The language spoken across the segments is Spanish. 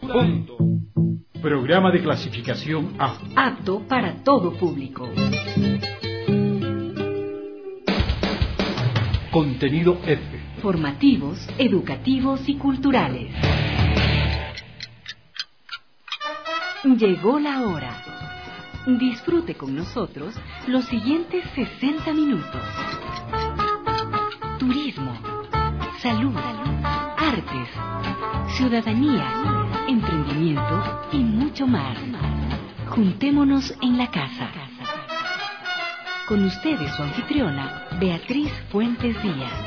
Hondo. Programa de clasificación A. Apto para todo público. Contenido F. Formativos, educativos y culturales. Llegó la hora. Disfrute con nosotros los siguientes 60 minutos. Turismo, salud, artes, ciudadanía, emprendimiento y mucho más. Juntémonos en la casa. Con ustedes su anfitriona, Beatriz Fuentes Díaz.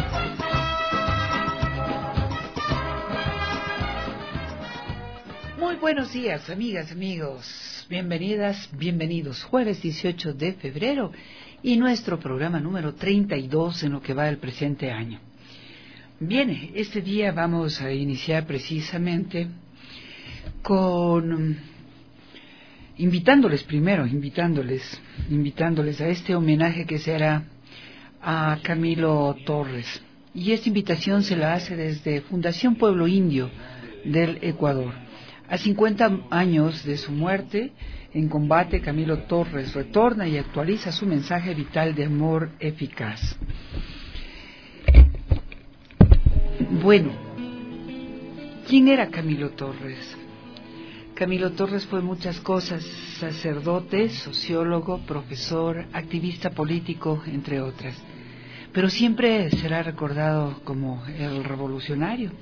Muy buenos días, amigas, amigos. Bienvenidas, bienvenidos. Jueves 18 de febrero y nuestro programa número 32 en lo que va del presente año. Bien, este día vamos a iniciar precisamente con invitándoles a este homenaje que se hará a Camilo Torres. Y esta invitación se la hace desde Fundación Pueblo Indio del Ecuador. A 50 años de su muerte en combate, Camilo Torres retorna y actualiza su mensaje vital de amor eficaz. Bueno, ¿quién era Camilo Torres? Camilo Torres fue muchas cosas: sacerdote, sociólogo, profesor, activista político, entre otras. Pero siempre será recordado como el revolucionario.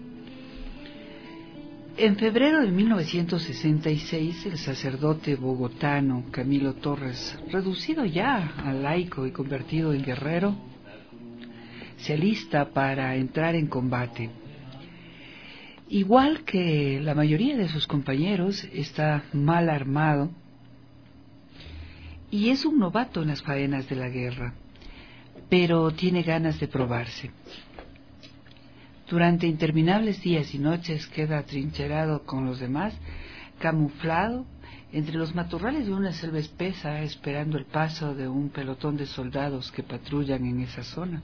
En febrero de 1966, el sacerdote bogotano Camilo Torres, reducido ya a laico y convertido en guerrero, se alista para entrar en combate. Igual que la mayoría de sus compañeros, está mal armado y es un novato en las faenas de la guerra, pero tiene ganas de probarse. Durante interminables días y noches queda atrincherado con los demás, camuflado entre los matorrales de una selva espesa, esperando el paso de un pelotón de soldados que patrullan en esa zona.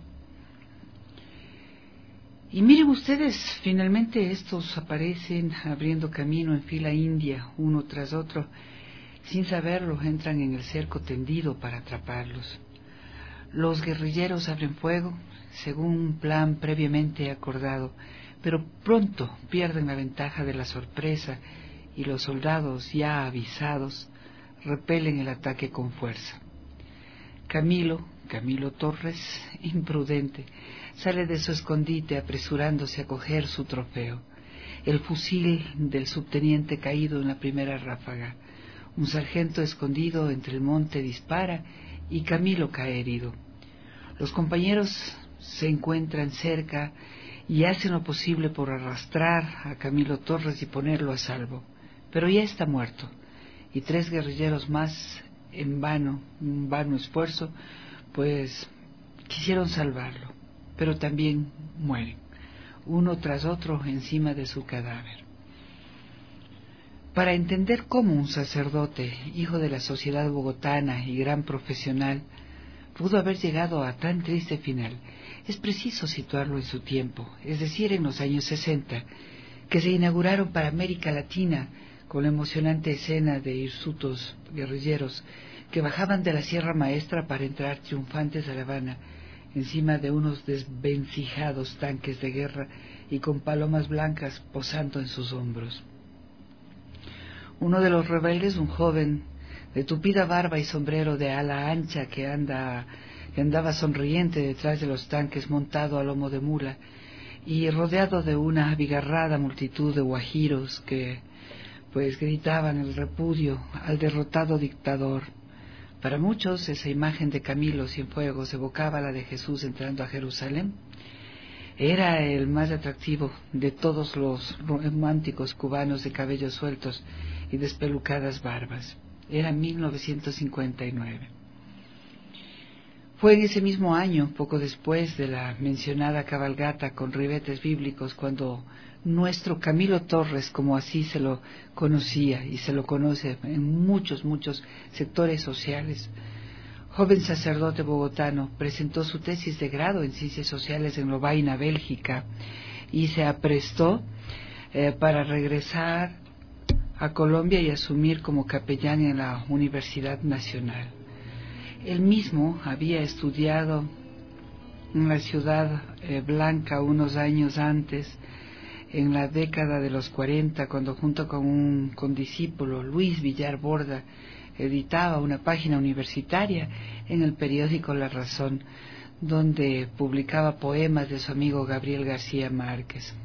Y miren ustedes, finalmente estos aparecen abriendo camino en fila india, uno tras otro. Sin saberlo, entran en el cerco tendido para atraparlos. Los guerrilleros abren fuego, según un plan previamente acordado, pero pronto pierden la ventaja de la sorpresa y los soldados, ya avisados, repelen el ataque con fuerza. Camilo Torres, imprudente, sale de su escondite apresurándose a coger su trofeo, el fusil del subteniente caído en la primera ráfaga. Un sargento escondido entre el monte dispara y Camilo cae herido. Los compañeros se encuentran cerca y hacen lo posible por arrastrar a Camilo Torres y ponerlo a salvo, pero ya está muerto, y 3 guerrilleros más, en un vano esfuerzo, pues quisieron salvarlo, pero también mueren, uno tras otro encima de su cadáver. Para entender cómo un sacerdote, hijo de la sociedad bogotana y gran profesional, pudo haber llegado a tan triste final, es preciso situarlo en su tiempo, es decir, en los años 60, que se inauguraron para América Latina con la emocionante escena de hirsutos guerrilleros que bajaban de la Sierra Maestra para entrar triunfantes a La Habana, encima de unos desvencijados tanques de guerra y con palomas blancas posando en sus hombros. Uno de los rebeldes, un joven de tupida barba y sombrero de ala ancha que andaba sonriente detrás de los tanques, montado a lomo de mula y rodeado de una abigarrada multitud de guajiros que pues gritaban el repudio al derrotado dictador. Para muchos esa imagen de Camilo Cienfuegos evocaba la de Jesús entrando a Jerusalén. Era el más atractivo de todos los románticos cubanos de cabellos sueltos y despelucadas barbas. Era 1959. Fue en ese mismo año, poco después de la mencionada cabalgata con ribetes bíblicos, cuando nuestro Camilo Torres, como así se lo conocía y se lo conoce en muchos sectores sociales, joven sacerdote bogotano, presentó su tesis de grado en Ciencias Sociales en Lovaina, Bélgica, y se aprestó para regresar a Colombia y asumir como capellán en la Universidad Nacional. Él mismo había estudiado en la Ciudad Blanca unos años antes, en la década de los 40, cuando junto con un condiscípulo, Luis Villar Borda, editaba una página universitaria en el periódico La Razón, donde publicaba poemas de su amigo Gabriel García Márquez.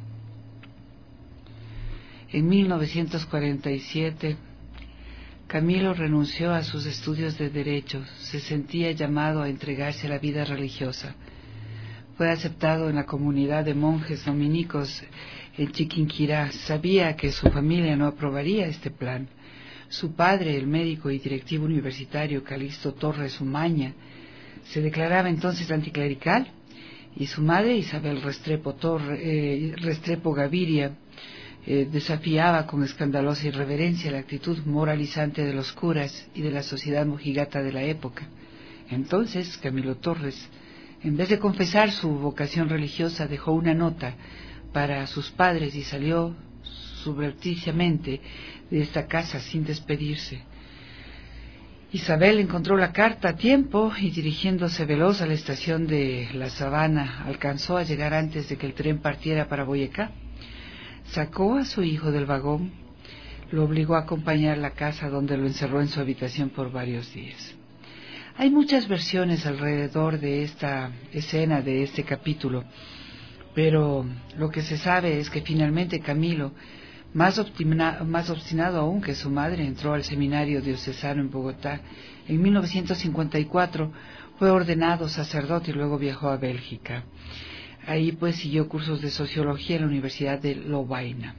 En 1947, Camilo renunció a sus estudios de Derecho, se sentía llamado a entregarse a la vida religiosa. Fue aceptado en la comunidad de monjes dominicos en Chiquinquirá. Sabía que su familia no aprobaría este plan. Su padre, el médico y directivo universitario Calixto Torres Umaña, se declaraba entonces anticlerical, y su madre, Isabel Restrepo Gaviria, desafiaba con escandalosa irreverencia la actitud moralizante de los curas y de la sociedad mojigata de la época. Entonces, Camilo Torres, en vez de confesar su vocación religiosa, dejó una nota para sus padres y salió subrepticiamente de esta casa sin despedirse. Isabel encontró la carta a tiempo y, dirigiéndose veloz a la estación de La Sabana, alcanzó a llegar antes de que el tren partiera para Boyacá. Sacó a su hijo del vagón, lo obligó a acompañar a la casa, donde lo encerró en su habitación por varios días. Hay muchas versiones alrededor de esta escena, de este capítulo, pero lo que se sabe es que finalmente Camilo, más obstinado aún que su madre, entró al seminario diocesano en Bogotá. En 1954 fue ordenado sacerdote y luego viajó a Bélgica. Ahí pues siguió cursos de sociología en la Universidad de Lovaina.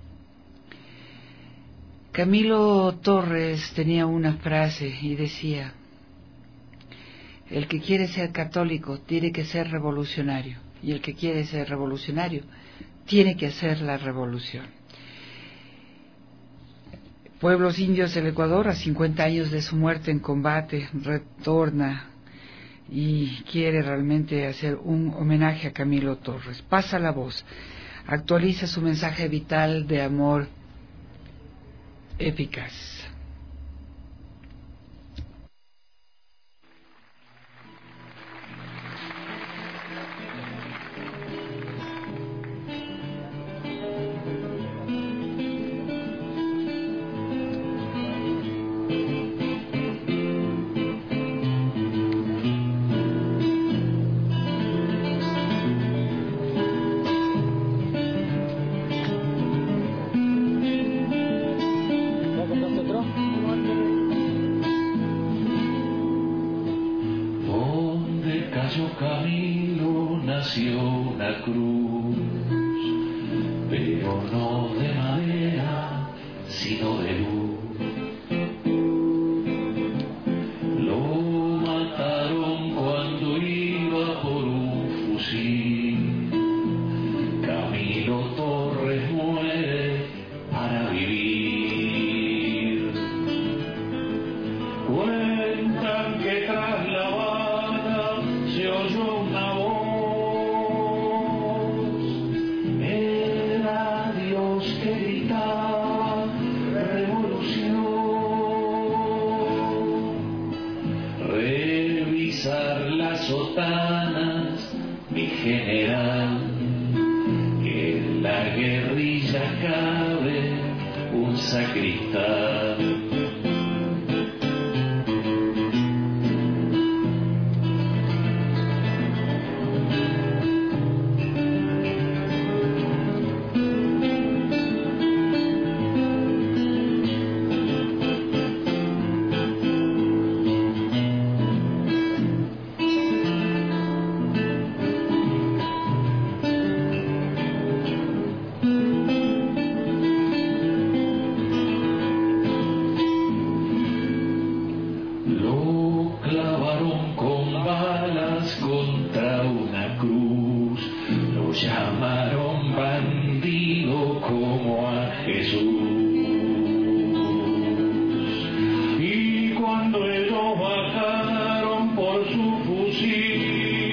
Camilo Torres tenía una frase y decía: el que quiere ser católico tiene que ser revolucionario, y el que quiere ser revolucionario tiene que hacer la revolución. Pueblos indios del Ecuador, a 50 años de su muerte en combate, retorna y quiere realmente hacer un homenaje a Camilo Torres. Pasa la voz, actualiza su mensaje vital de amor eficaz.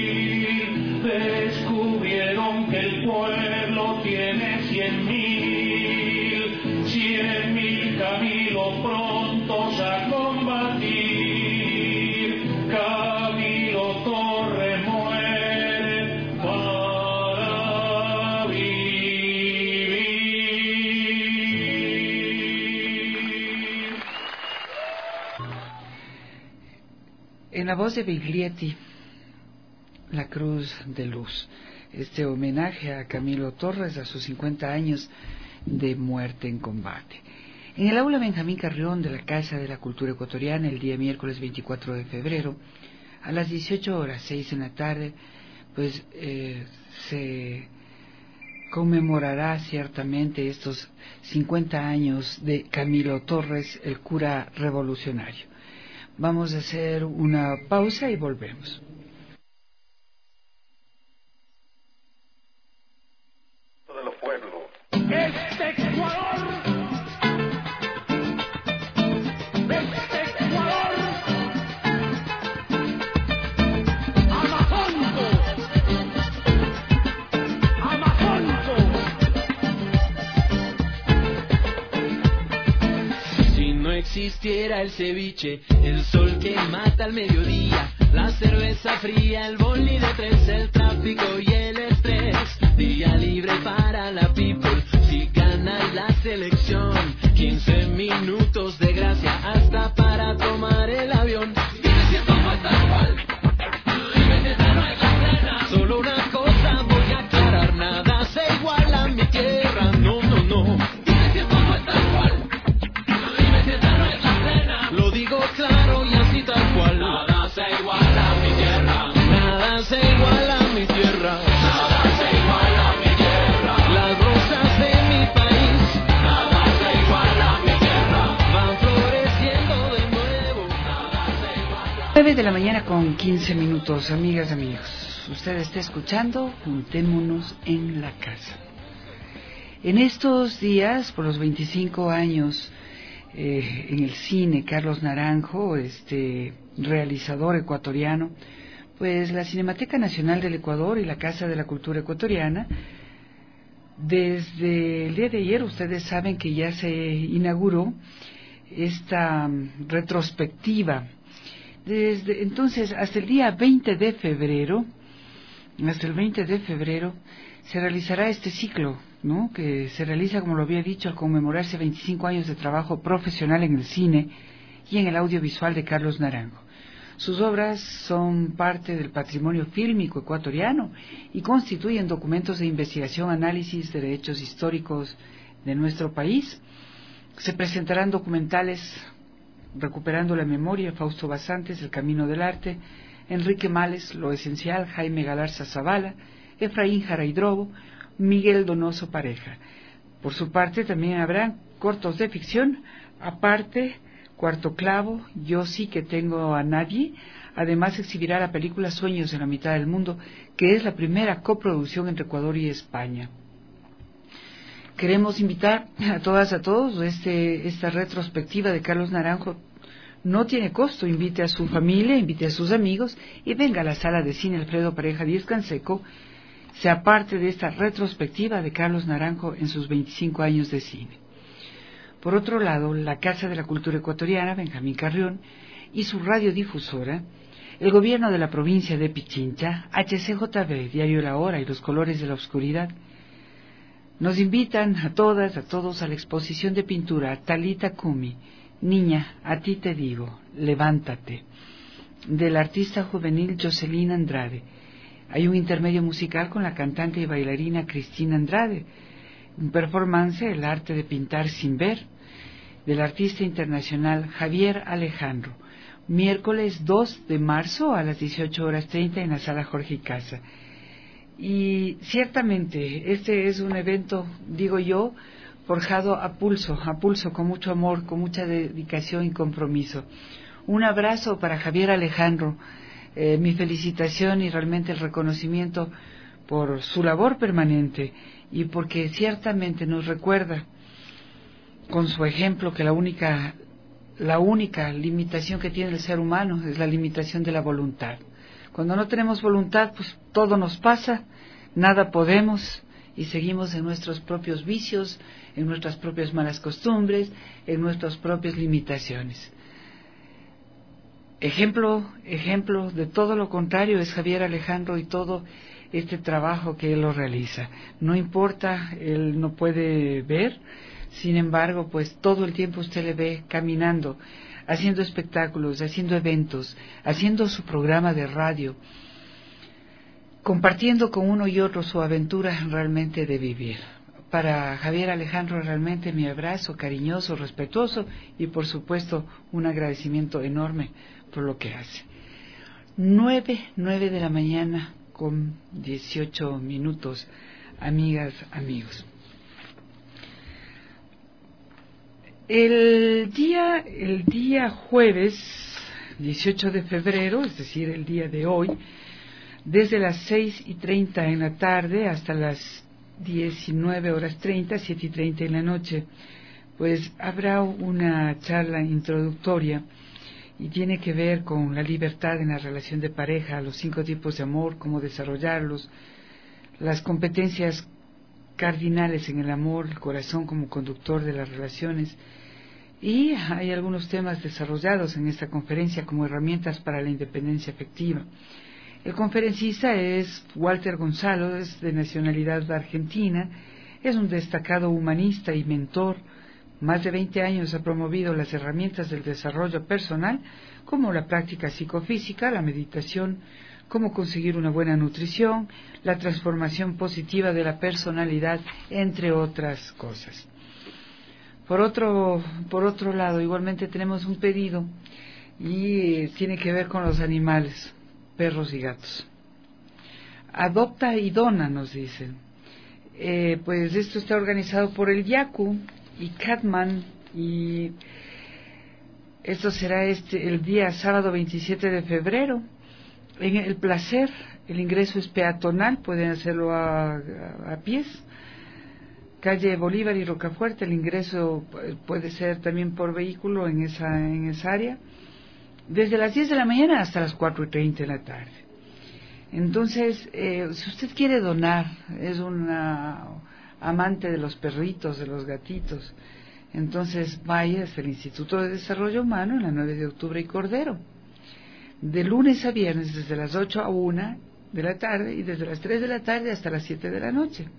Descubrieron que el pueblo tiene 100.000 Camilo prontos a combatir, Camilo Torres muere para vivir. En la voz de Biglietti, La Cruz de Luz, este homenaje a Camilo Torres a sus 50 años de muerte en combate. En el aula Benjamín Carrión de la Casa de la Cultura Ecuatoriana, el día miércoles 24 de febrero, a las 18:06 en la tarde, pues se conmemorará ciertamente estos 50 años de Camilo Torres, el cura revolucionario. Vamos a hacer una pausa y volvemos. De los pueblos. Este Ecuador, amazónico, Si no existiera el ceviche, el sol que mata al mediodía, la cerveza fría, el boli de tres, el tráfico y el estrés, día libre para la people, si gana la selección, 15 minutos de gracia hasta para tomar el avión. Dime si esto no es tal cual, dime si esta no es la plena. Solo una cosa voy a aclarar, nada se iguala a mi tierra, no, no, no. Dime si esto no es tal cual, dime si esta no es la plena. Lo digo claro y así tal cual, nada se iguala a mi tierra, nada se iguala a mi tierra. Las rosas de mi país, nada se iguala a mi tierra, van floreciendo de nuevo, nada se iguala. 9 de la mañana con 15 minutos, amigas, amigos. Usted está escuchando Juntémonos en la Casa. En estos días, por los 25 años en el cine, Carlos Naranjo, este realizador ecuatoriano, pues la Cinemateca Nacional del Ecuador y la Casa de la Cultura Ecuatoriana, desde el día de ayer, ustedes saben que ya se inauguró esta retrospectiva. Desde entonces, hasta el día 20 de febrero, se realizará este ciclo, ¿no?, que se realiza, como lo había dicho, al conmemorarse 25 años de trabajo profesional en el cine y en el audiovisual de Carlos Naranjo. Sus obras son parte del patrimonio fílmico ecuatoriano y constituyen documentos de investigación, análisis de hechos históricos de nuestro país. Se presentarán documentales Recuperando la Memoria, Fausto Basantes, El Camino del Arte, Enrique Males, Lo Esencial, Jaime Galarza Zavala, Efraín Jaraidrobo, Miguel Donoso Pareja. Por su parte también habrá cortos de ficción, aparte Cuarto Clavo, Yo sí que tengo a nadie. Además exhibirá la película Sueños en la mitad del mundo, que es la primera coproducción entre Ecuador y España. Queremos invitar a todas, a todos, esta retrospectiva de Carlos Naranjo no tiene costo. Invite a su familia, invite a sus amigos y venga a la sala de cine Alfredo Pareja Díez Canseco, sea parte de esta retrospectiva de Carlos Naranjo en sus 25 años de cine. Por otro lado, la Casa de la Cultura Ecuatoriana, Benjamín Carrión, y su radiodifusora, el gobierno de la provincia de Pichincha, HCJB, Diario La Hora y Los Colores de la Oscuridad, nos invitan a todas, a todos a la exposición de pintura Talita Kumi, Niña, a ti te digo, levántate, del artista juvenil Jocelyn Andrade. Hay un intermedio musical con la cantante y bailarina Cristina Andrade, un performance, El arte de pintar sin ver, del artista internacional Javier Alejandro, miércoles 2 de marzo a las 18:30 en la sala Jorge Casa. Y ciertamente este es un evento, digo yo, forjado a pulso, con mucho amor, con mucha dedicación y compromiso. Un abrazo para Javier Alejandro, mi felicitación y realmente el reconocimiento por su labor permanente y porque ciertamente nos recuerda con su ejemplo que la única limitación que tiene el ser humano es la limitación de la voluntad. Cuando no tenemos voluntad, pues todo nos pasa, nada podemos y seguimos en nuestros propios vicios, en nuestras propias malas costumbres, en nuestras propias limitaciones. Ejemplo de todo lo contrario es Javier Alejandro y todo este trabajo que él lo realiza. No importa, él no puede ver, sin embargo, pues todo el tiempo usted le ve caminando, haciendo espectáculos, haciendo eventos, haciendo su programa de radio, compartiendo con uno y otro su aventura realmente de vivir. Para Javier Alejandro realmente mi abrazo cariñoso, respetuoso y por supuesto un agradecimiento enorme por lo que hace. 9 de la mañana con 18 minutos, amigas, amigos. El día jueves 18 de febrero, es decir, el día de hoy, desde las 6:30 en la tarde hasta las 19:30, 7:30 en la noche, pues habrá una charla introductoria y tiene que ver con la libertad en la relación de pareja, los 5 tipos de amor, cómo desarrollarlos, las competencias cardinales en el amor, el corazón como conductor de las relaciones, y hay algunos temas desarrollados en esta conferencia como herramientas para la independencia afectiva. El conferencista es Walter Gonzalo, es de nacionalidad argentina, es un destacado humanista y mentor. Más de 20 años ha promovido las herramientas del desarrollo personal, como la práctica psicofísica, la meditación, cómo conseguir una buena nutrición, la transformación positiva de la personalidad, entre otras cosas. Por otro lado, igualmente tenemos un pedido y tiene que ver con los animales, perros y gatos. Adopta y dona, nos dicen. Pues esto está organizado por el Yaku y Catman, y esto será el día sábado 27 de febrero en El Placer. El ingreso es peatonal, pueden hacerlo a pies, calle Bolívar y Rocafuerte. El ingreso puede ser también por vehículo en esa área, desde las 10 de la mañana hasta las 4:30 de la tarde. Entonces, si usted quiere donar, es una amante de los perritos, de los gatitos, entonces vaya hasta el Instituto de Desarrollo Humano en la 9 de octubre y Cordero, de lunes a viernes desde las 8 a 1 de la tarde y desde las 3 de la tarde hasta las 7 de la noche.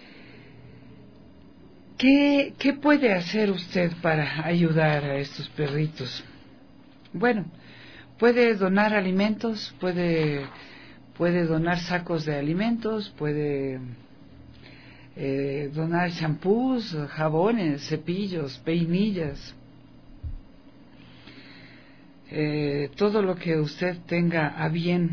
¿Qué puede hacer usted para ayudar a estos perritos? Bueno, puede donar alimentos, puede donar sacos de alimentos, puede donar champús, jabones, cepillos, peinillas, todo lo que usted tenga a bien,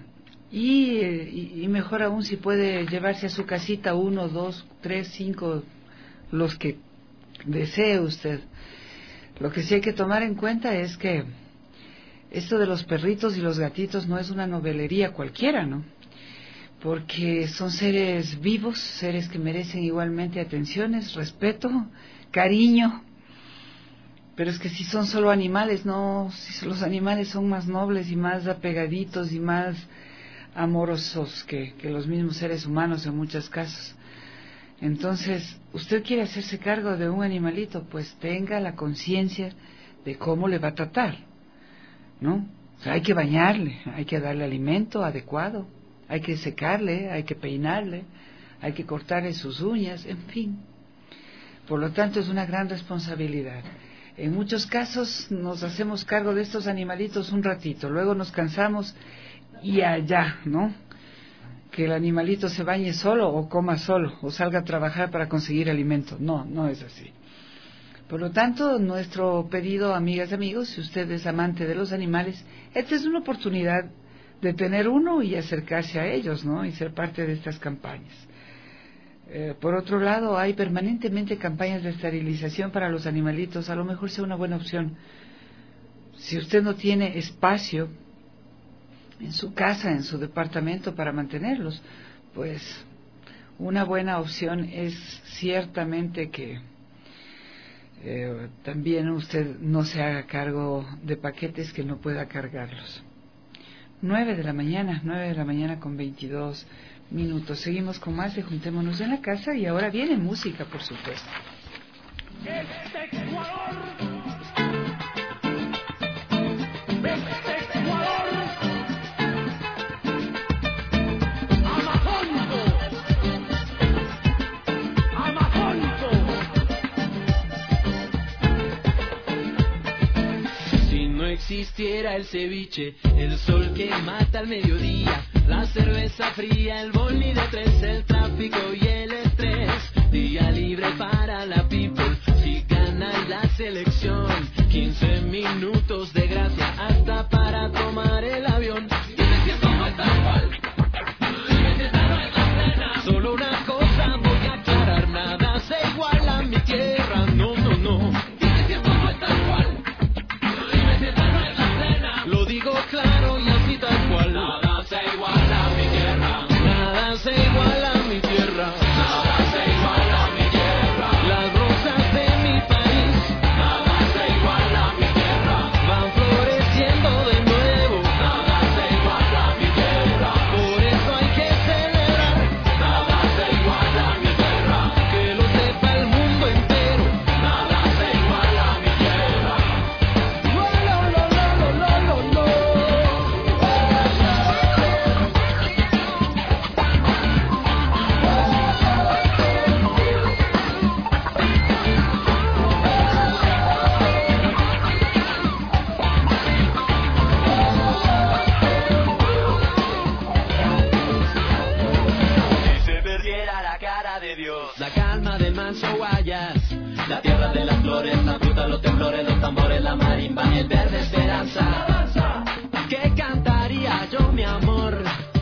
y mejor aún si puede llevarse a su casita 1, 2, 3, 5, los que desee usted. Lo que sí hay que tomar en cuenta es que esto de los perritos y los gatitos no es una novelería cualquiera, ¿no? Porque son seres vivos, seres que merecen igualmente atenciones, respeto, cariño. Pero es que si son solo animales, no, si los animales son más nobles y más apegaditos y más amorosos que los mismos seres humanos en muchos casos. Entonces, usted quiere hacerse cargo de un animalito, pues tenga la conciencia de cómo le va a tratar, ¿no? O sea, hay que bañarle, hay que darle alimento adecuado, hay que secarle, hay que peinarle, hay que cortarle sus uñas, en fin. Por lo tanto, es una gran responsabilidad. En muchos casos nos hacemos cargo de estos animalitos un ratito, luego nos cansamos y allá, ¿no? Que el animalito se bañe solo o coma solo o salga a trabajar para conseguir alimento. No, no es así. Por lo tanto, nuestro pedido, amigas y amigos, si usted es amante de los animales, esta es una oportunidad de tener uno y acercarse a ellos, ¿no? Y ser parte de estas campañas. Por otro lado, hay permanentemente campañas de esterilización para los animalitos. A lo mejor sea una buena opción. Si usted no tiene espacio en su casa, en su departamento para mantenerlos, pues una buena opción es ciertamente que también usted no se haga cargo de paquetes que no pueda cargarlos. 9 de la mañana con 22 minutos. Seguimos con más de Juntémonos en la Casa y ahora viene música, por supuesto. Este Ecuador amazónico. Si no existiera el ceviche, el sol que mata al mediodía, la cerveza fría, el boli de tres, el tráfico y el estrés, día libre para la people, si gana la selección, 15 minutos de gracia hasta para tomar el avión. Dime si esto no es tal cual, dime si esta no es la plena. Solo una cosa voy a aclarar, nada se iguala a mi tierra, no, no, no. Dime si esto no es tal cual, dime si esta no es la plena. Lo digo claro y así tal cual. Nada se iguala a mi tierra, nada se iguala a mi tierra, nada se iguala a mi tierra. Las rosas de mi país, nada se iguala a mi tierra, van floreciendo de nuevo, nada se iguala a mi tierra. Por eso hay que celebrar, nada se iguala a mi tierra, que lo sepa el mundo entero, nada se iguala a mi tierra. Lo, lo, lo, lo, lo, lo, lo. Si se perdiera la cara de Dios, la calma del manso Guayas, la tierra de las flores, la fruta, los temblores, los tambores, la marimba y el verde esperanza. ¿Qué cantaría yo, mi amor?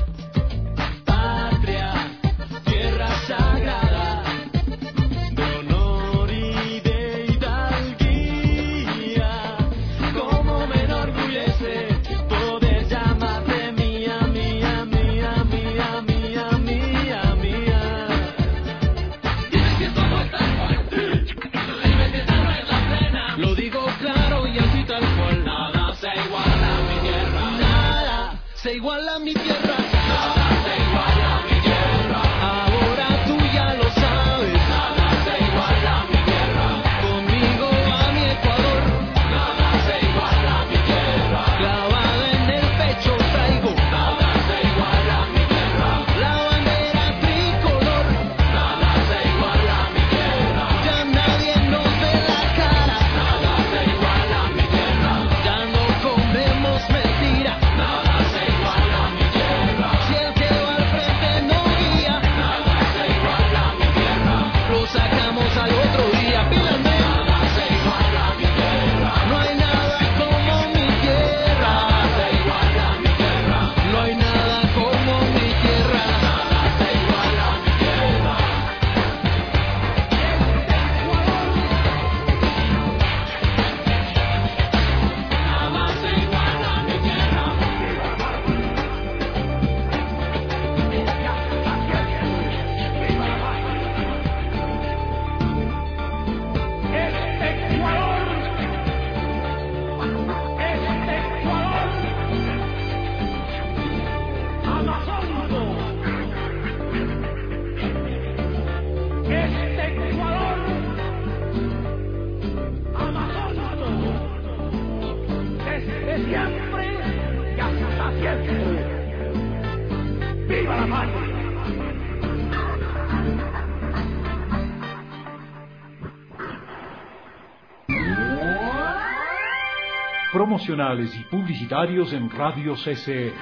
Patria, tierra sagrada, de honor y de hidalguía. Cómo me enorgullece poder llamarte mía, mía, mía, mía, mía, mía, mía. Dime si esto no es tal cual, dime si esta no es la plena. Lo digo claro y así tal cual. Nada se iguala a mi tierra, nada se iguala a mi tierra, nada se iguala a mi tierra. Ahora tú ya lo sabes, nada se iguala a mi tierra. Conmigo a mi Ecuador, nada se iguala a mi tierra. Clavada en el pecho traigo, nada se iguala a mi tierra. La bandera tricolor, nada se iguala a mi tierra. Ya nadie nos ve la cara, nada se iguala a mi tierra. Ya no comemos mentira, nada se iguala a mi tierra. Si el que va al frente no guía, nada se iguala a mi tierra. Lo sacamos al otro día, pílame. Nada se iguala a mi tierra. No hay nada como mi tierra. Nada se iguala a mi tierra. No hay nada como mi tierra. Nada se iguala a mi tierra. Nada se iguala a mi tierra. Este Ecuador amazónico. Este Ecuador amazónico. Desde siempre y hasta siempre. ¡Viva la patria! Promocionales y publicitarios en Radio CC.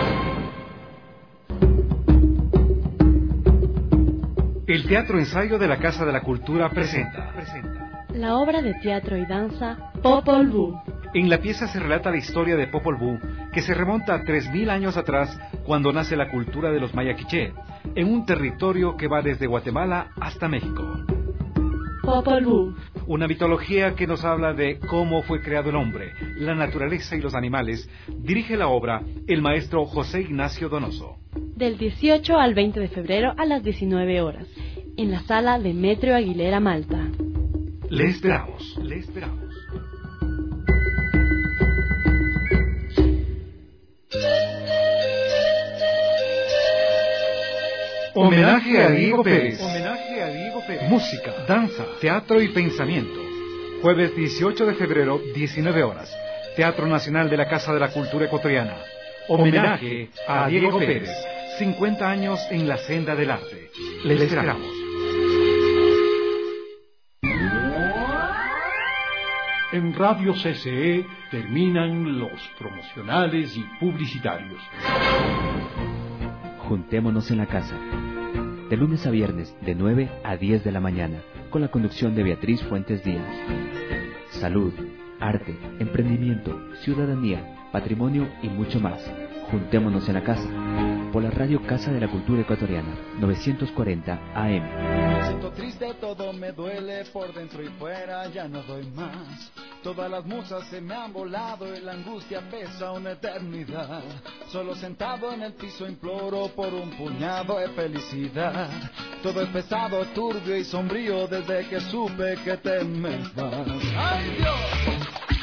El Teatro Ensayo de la Casa de la Cultura presenta. La obra de teatro y danza Popol Vuh. En la pieza se relata la historia de Popol Vuh, que se remonta a 3000 años atrás, cuando nace la cultura de los maya quiché, en un territorio que va desde Guatemala hasta México. Popol Vuh. Una mitología que nos habla de cómo fue creado el hombre, la naturaleza y los animales. Dirige la obra el maestro José Ignacio Donoso. Del 18 al 20 de febrero a las 19 horas, en la sala Demetrio Aguilera, Malta. Le esperamos, le esperamos. Homenaje a Diego Pérez. Música, danza, teatro y pensamiento. Jueves 18 de febrero, 19 horas. Teatro Nacional de la Casa de la Cultura Ecuatoriana. Homenaje a Diego Pérez. 50 años en la senda del arte. Les esperamos. En Radio CCE terminan los promocionales y publicitarios. Juntémonos en la casa. De lunes a viernes, de 9 a 10 de la mañana, con la conducción de Beatriz Fuentes Díaz. Salud, arte, emprendimiento, ciudadanía, patrimonio y mucho más. Juntémonos en la casa. Por la radio Casa de la Cultura Ecuatoriana, 940 AM. Me siento triste, todo me duele, por dentro y fuera ya no doy más. Todas las musas se me han volado y la angustia pesa una eternidad. Solo sentado en el piso imploro por un puñado de felicidad. Todo es pesado, turbio y sombrío desde que supe que te me vas. ¡Ay, Dios!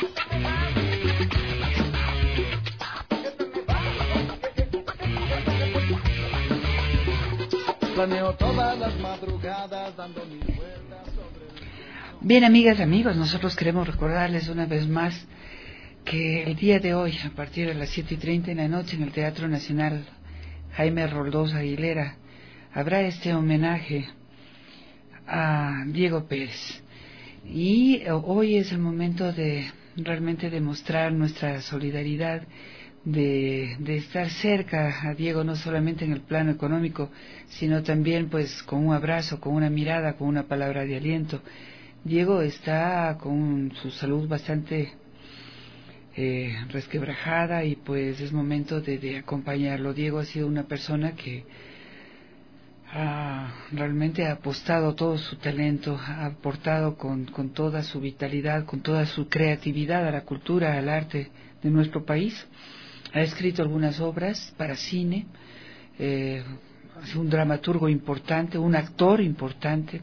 Planeo todas las madrugadas dando mil vueltas sobre... Bien, amigas, amigos, nosotros queremos recordarles una vez más que el día de hoy, a partir de las 7:30 de la noche, en el Teatro Nacional Jaime Roldós Aguilera, habrá este homenaje a Diego Pérez. Y hoy es el momento de realmente demostrar nuestra solidaridad, de estar cerca a Diego, no solamente en el plano económico, sino también pues con un abrazo, con una mirada, con una palabra de aliento. Diego está con su salud bastante resquebrajada y pues es momento de acompañarlo. Diego ha sido una persona que realmente ha apostado todo su talento, ha aportado con toda su vitalidad, con toda su creatividad a la cultura, al arte de nuestro país. Ha escrito algunas obras para cine, es un dramaturgo importante, un actor importante,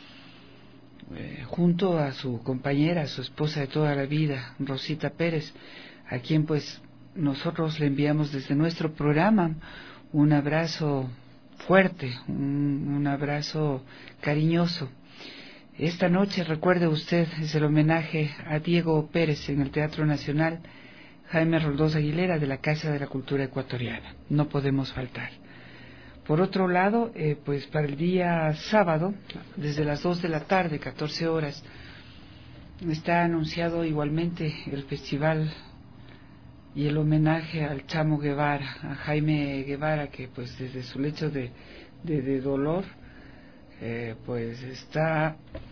junto a su compañera, a su esposa de toda la vida, Rosita Pérez, a quien pues nosotros le enviamos desde nuestro programa un abrazo fuerte, un abrazo cariñoso. Esta noche, recuerde usted, es el homenaje a Diego Pérez en el Teatro Nacional Jaime Roldós Aguilera de la Casa de la Cultura Ecuatoriana. No podemos faltar. Por otro lado, pues para el día sábado, desde las 2 de la tarde, 14 horas, está anunciado igualmente el festival y el homenaje al Chamo Guevara, a Jaime Guevara, que pues desde su lecho de dolor, pues está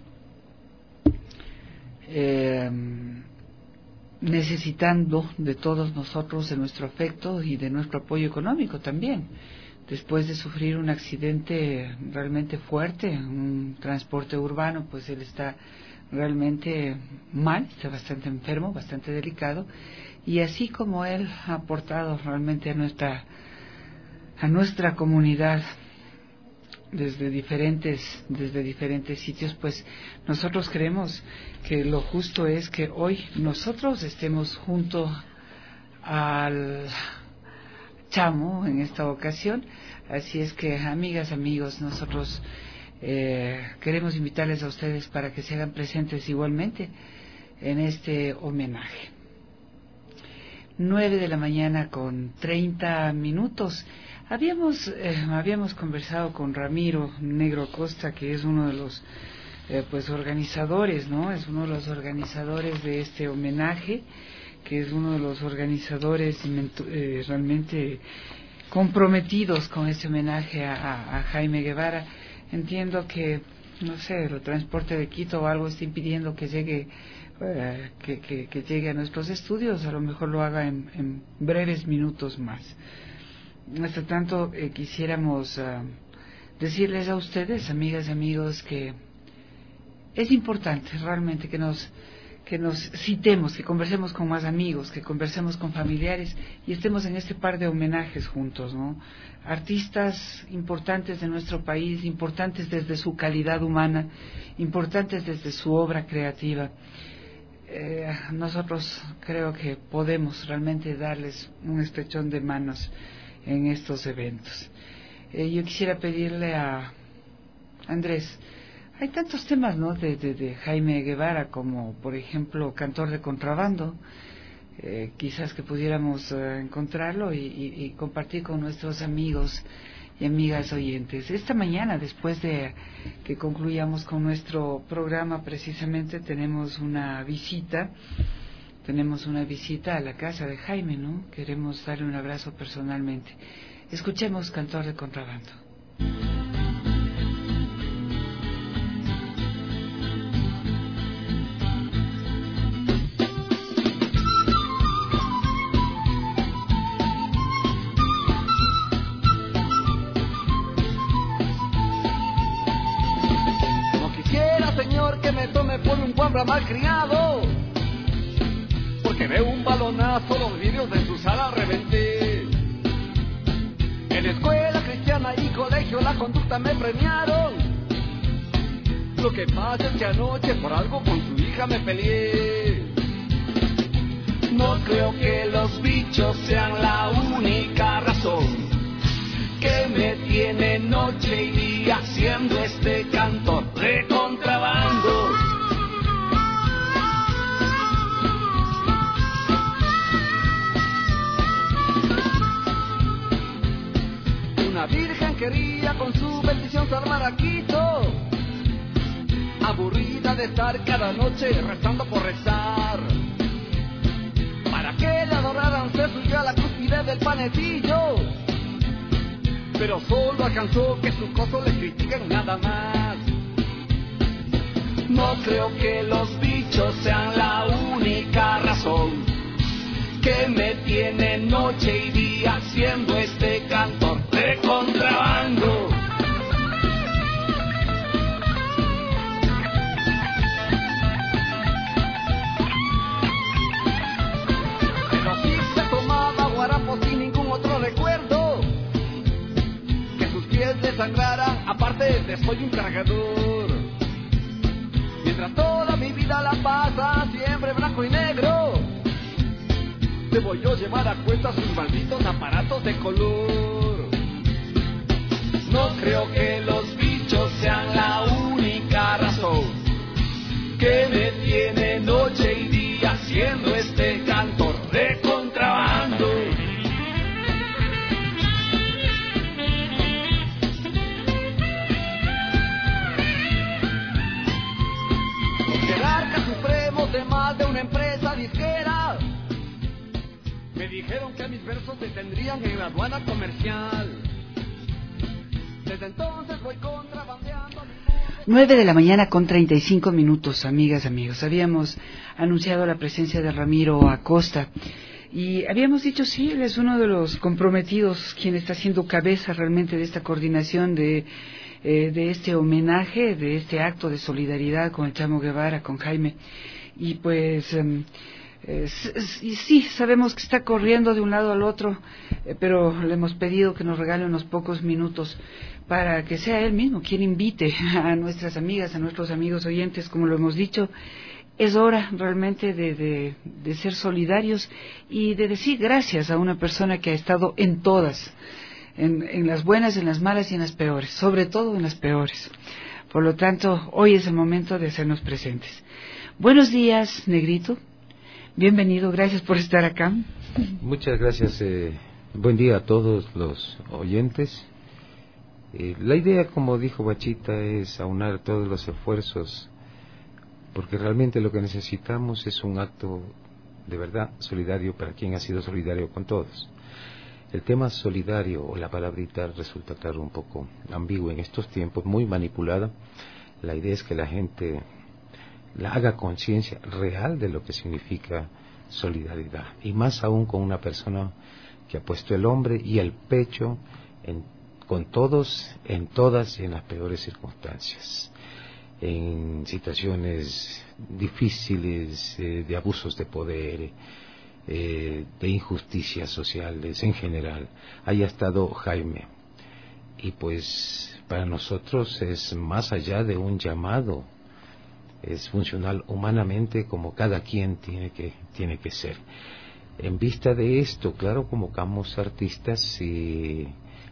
necesitando de todos nosotros, de nuestro afecto y de nuestro apoyo económico también, después de sufrir un accidente realmente fuerte, un transporte urbano, pues él está realmente mal, está bastante enfermo, bastante delicado, y así como él ha aportado realmente a nuestra comunidad desde diferentes sitios, pues nosotros creemos que lo justo es que hoy nosotros estemos junto al Chamo en esta ocasión. Así es que, amigas, amigos, nosotros queremos invitarles a ustedes para que se hagan presentes igualmente en este homenaje. 9 de la mañana con 30 minutos. Habíamos conversado con Ramiro Negro Costa, que es uno de los pues organizadores, ¿no? Es uno de los organizadores de este homenaje, que es uno de los organizadores realmente comprometidos con este homenaje a Jaime Guevara. Entiendo que, no sé, el transporte de Quito o algo está impidiendo que llegue que llegue a nuestros estudios. A lo mejor lo haga en breves minutos más. Hasta tanto, quisiéramos decirles a ustedes, amigas y amigos, que es importante realmente que nos citemos, que conversemos con más amigos, que conversemos con familiares y estemos en este par de homenajes juntos, ¿no? Artistas importantes de nuestro país, importantes desde su calidad humana, importantes desde su obra creativa. Nosotros creo que podemos realmente darles un estrechón de manos en estos eventos. Yo quisiera pedirle a Andrés, hay tantos temas, ¿no?, de Jaime Guevara, como por ejemplo Cantor de Contrabando, quizás que pudiéramos encontrarlo y compartir con nuestros amigos y amigas oyentes. Esta mañana, después de que concluyamos con nuestro programa, precisamente tenemos una visita a la casa de Jaime, ¿no? Queremos darle un abrazo personalmente. Escuchemos Cantor de Contrabando. Por un guambra malcriado, porque de un balonazo los vidrios de su sala reventé. En escuela cristiana y colegio la conducta me premiaron. Lo que pasa es que anoche por algo con su hija me peleé. No creo que los bichos sean la única razón que me tiene noche y día haciendo este cantor de contrabando. Una virgen quería con su bendición salvar a Quito, aburrida de estar cada noche rezando por rezar. Para que le adoraran se subió a la cúspide del panecillo, pero solo alcanzó que sus cosas le critiquen nada más. No creo que los bichos sean la única razón que me tiene noche y día haciendo este cantor de contrabando. Pero si se tomaba guarapo sin ningún otro recuerdo, que sus pies le sangraran, aparte de soy un cargador. Mientras toda mi vida la pasa siempre blanco y negro, debo yo llevar a cuenta sus malditos aparatos de color. No creo que los bichos sean la única razón que me tiene noche y día haciendo este cantor de contrabando. Los jerarcas supremos de más de una empresa disquera me dijeron que mis versos se tendrían en la aduana comercial. Desde entonces voy contrabandeando. 9:35 a.m, amigas, amigos. Habíamos anunciado la presencia de Ramiro Acosta y habíamos dicho, sí, él es uno de los comprometidos, quien está haciendo cabeza realmente de esta coordinación de este homenaje, de este acto de solidaridad con el Chamo Guevara, con Jaime. Y pues sí, sabemos que está corriendo de un lado al otro, pero le hemos pedido que nos regale unos pocos minutos para que sea él mismo quien invite a nuestras amigas, a nuestros amigos oyentes, como lo hemos dicho. Es hora realmente de ser solidarios y de decir gracias a una persona que ha estado en todas, en las buenas, en las malas y en las peores, sobre todo en las peores. Por lo tanto, hoy es el momento de hacernos presentes. Buenos días, Negrito. Bienvenido, gracias por estar acá. Muchas gracias. Buen día a todos los oyentes. La idea, como dijo Bachita, es aunar todos los esfuerzos, porque realmente lo que necesitamos es un acto de verdad solidario para quien ha sido solidario con todos. El tema solidario, o la palabrita, resulta, claro, un poco ambiguo en estos tiempos, muy manipulada. La idea es que la gente la haga conciencia real de lo que significa solidaridad, y más aún con una persona que ha puesto el hombre y el pecho con todos, en todas y en las peores circunstancias, en situaciones difíciles, de abusos de poder, de injusticias sociales en general. Ahí ha estado Jaime, y pues para nosotros es más allá de un llamado, es funcional humanamente como cada quien tiene que ser. En vista de esto, claro, convocamos artistas y